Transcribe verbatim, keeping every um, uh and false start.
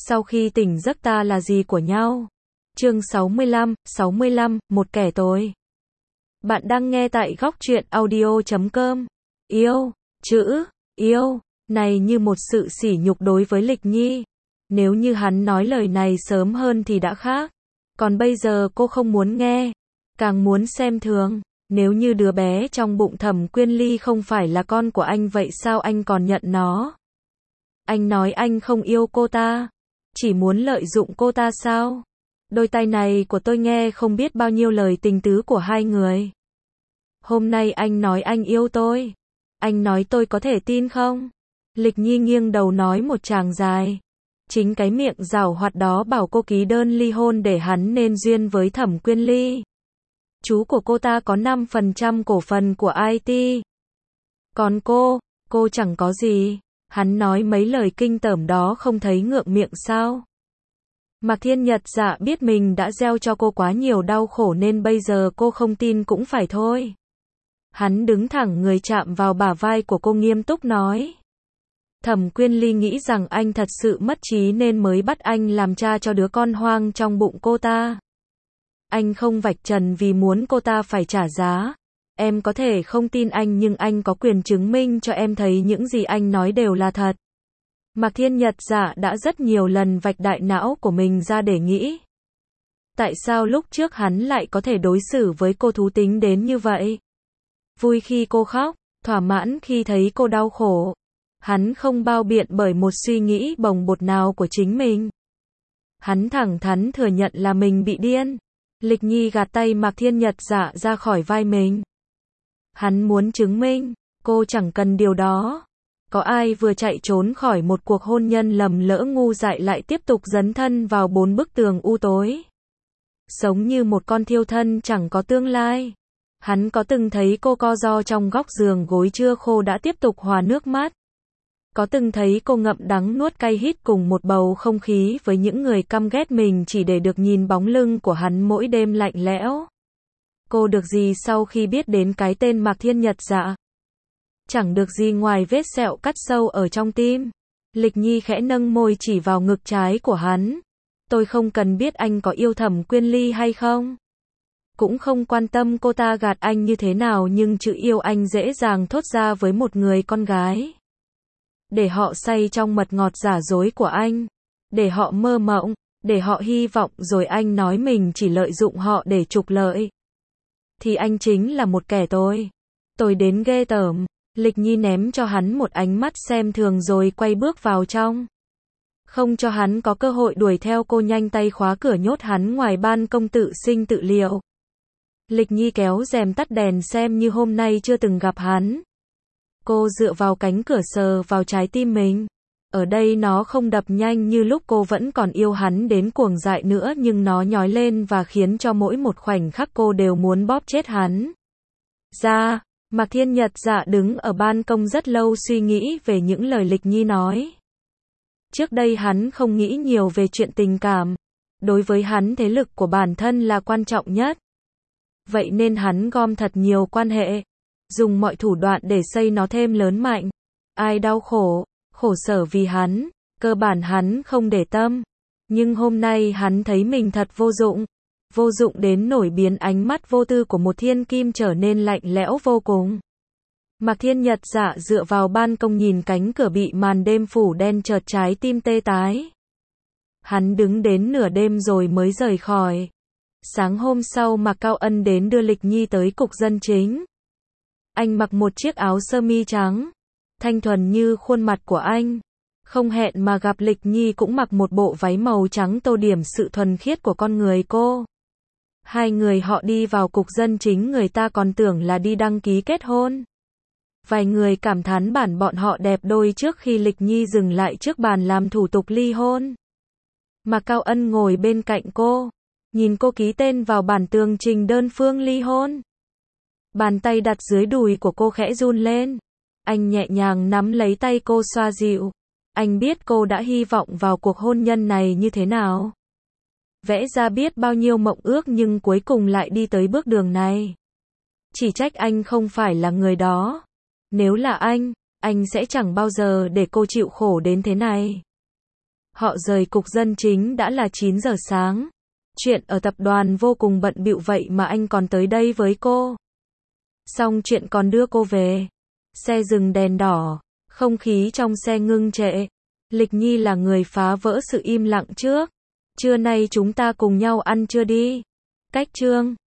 Sau khi tỉnh giấc ta là gì của nhau? Chương sáu mươi lăm, sáu mươi lăm, một kẻ tồi. Bạn đang nghe tại góc truyện audio chấm com. Yêu, chữ, yêu, này như một sự sỉ nhục đối với Lịch Nhi. Nếu như hắn nói lời này sớm hơn thì đã khác. Còn bây giờ cô không muốn nghe, càng muốn xem thường. Nếu như đứa bé trong bụng Thẩm Quyên Ly không phải là con của anh vậy sao anh còn nhận nó? Anh nói anh không yêu cô ta, chỉ muốn lợi dụng cô ta sao? Đôi tai này của tôi nghe không biết bao nhiêu lời tình tứ của hai người. Hôm nay anh nói anh yêu tôi. Anh nói tôi có thể tin không? Lịch Nhi nghiêng đầu nói một tràng dài. Chính cái miệng giảo hoạt đó bảo cô ký đơn ly hôn để hắn nên duyên với Thẩm Quyên Ly. Chú của cô ta có năm phần trăm cổ phần của i tê. Còn cô, cô chẳng có gì. Hắn nói mấy lời kinh tởm đó không thấy ngượng miệng sao? Mạc Thiên Nhật Dạ biết mình đã gieo cho cô quá nhiều đau khổ nên bây giờ cô không tin cũng phải thôi. Hắn đứng thẳng người chạm vào bả vai của cô nghiêm túc nói. Thẩm Quyên Ly nghĩ rằng anh thật sự mất trí nên mới bắt anh làm cha cho đứa con hoang trong bụng cô ta. Anh không vạch trần vì muốn cô ta phải trả giá. Em có thể không tin anh nhưng anh có quyền chứng minh cho em thấy những gì anh nói đều là thật. Mạc Thiên Nhật Dạ đã rất nhiều lần vạch đại não của mình ra để nghĩ. Tại sao lúc trước hắn lại có thể đối xử với cô thú tính đến như vậy? Vui khi cô khóc, thỏa mãn khi thấy cô đau khổ. Hắn không bao biện bởi một suy nghĩ bồng bột nào của chính mình. Hắn thẳng thắn thừa nhận là mình bị điên. Lịch Nhi gạt tay Mạc Thiên Nhật Dạ ra khỏi vai mình. Hắn muốn chứng minh, cô chẳng cần điều đó. Có ai vừa chạy trốn khỏi một cuộc hôn nhân lầm lỡ ngu dại lại tiếp tục dấn thân vào bốn bức tường u tối. Sống như một con thiêu thân chẳng có tương lai. Hắn có từng thấy cô co ro trong góc giường gối chưa khô đã tiếp tục hòa nước mắt. Có từng thấy cô ngậm đắng nuốt cay hít cùng một bầu không khí với những người căm ghét mình chỉ để được nhìn bóng lưng của hắn mỗi đêm lạnh lẽo. Cô được gì sau khi biết đến cái tên Mạc Thiên Nhật Dạ? Chẳng được gì ngoài vết sẹo cắt sâu ở trong tim. Lịch Nhi khẽ nâng môi chỉ vào ngực trái của hắn. Tôi không cần biết anh có yêu Thẩm Quyên Ly hay không. Cũng không quan tâm cô ta gạt anh như thế nào nhưng chữ yêu anh dễ dàng thốt ra với một người con gái. Để họ say trong mật ngọt giả dối của anh. Để họ mơ mộng, để họ hy vọng rồi anh nói mình chỉ lợi dụng họ để trục lợi. Thì anh chính là một kẻ tồi. Tồi đến ghê tởm. Lịch Nhi ném cho hắn một ánh mắt xem thường rồi quay bước vào trong. Không cho hắn có cơ hội đuổi theo cô nhanh tay khóa cửa nhốt hắn ngoài ban công tự sinh tự liệu. Lịch Nhi kéo rèm tắt đèn xem như hôm nay chưa từng gặp hắn. Cô dựa vào cánh cửa sờ vào trái tim mình. Ở đây nó không đập nhanh như lúc cô vẫn còn yêu hắn đến cuồng dại nữa nhưng nó nhói lên và khiến cho mỗi một khoảnh khắc cô đều muốn bóp chết hắn. Ra, Mạc Thiên Nhật Dạ đứng ở ban công rất lâu suy nghĩ về những lời Lịch Nhi nói. Trước đây hắn không nghĩ nhiều về chuyện tình cảm. Đối với hắn thế lực của bản thân là quan trọng nhất. Vậy nên hắn gom thật nhiều quan hệ. Dùng mọi thủ đoạn để xây nó thêm lớn mạnh. Ai đau khổ, khổ sở vì hắn, cơ bản hắn không để tâm. Nhưng hôm nay hắn thấy mình thật vô dụng. Vô dụng đến nổi biến ánh mắt vô tư của một thiên kim trở nên lạnh lẽo vô cùng. Mạc Thiên Nhật Dạ dựa vào ban công nhìn cánh cửa bị màn đêm phủ đen chợt trái tim tê tái. Hắn đứng đến nửa đêm rồi mới rời khỏi. Sáng hôm sau Mạc Cao Ân đến đưa Lịch Nhi tới cục dân chính. Anh mặc một chiếc áo sơ mi trắng, thanh thuần như khuôn mặt của anh. Không hẹn mà gặp Lịch Nhi cũng mặc một bộ váy màu trắng tô điểm sự thuần khiết của con người cô. Hai người họ đi vào cục dân chính người ta còn tưởng là đi đăng ký kết hôn. Vài người cảm thán bản bọn họ đẹp đôi trước khi Lịch Nhi dừng lại trước bàn làm thủ tục ly hôn. Mạc Cao Ân ngồi bên cạnh cô, nhìn cô ký tên vào bản tường trình đơn phương ly hôn. Bàn tay đặt dưới đùi của cô khẽ run lên. Anh nhẹ nhàng nắm lấy tay cô xoa dịu. Anh biết cô đã hy vọng vào cuộc hôn nhân này như thế nào. Vẽ ra biết bao nhiêu mộng ước nhưng cuối cùng lại đi tới bước đường này. Chỉ trách anh không phải là người đó. Nếu là anh, anh sẽ chẳng bao giờ để cô chịu khổ đến thế này. Họ rời cục dân chính đã là chín giờ sáng. Chuyện ở tập đoàn vô cùng bận bịu vậy mà anh còn tới đây với cô. Xong chuyện còn đưa cô về. Xe dừng đèn đỏ, không khí trong xe ngưng trệ. Lịch Nhi là người phá vỡ sự im lặng trước. Trưa nay chúng ta cùng nhau ăn trưa đi. Cách Trương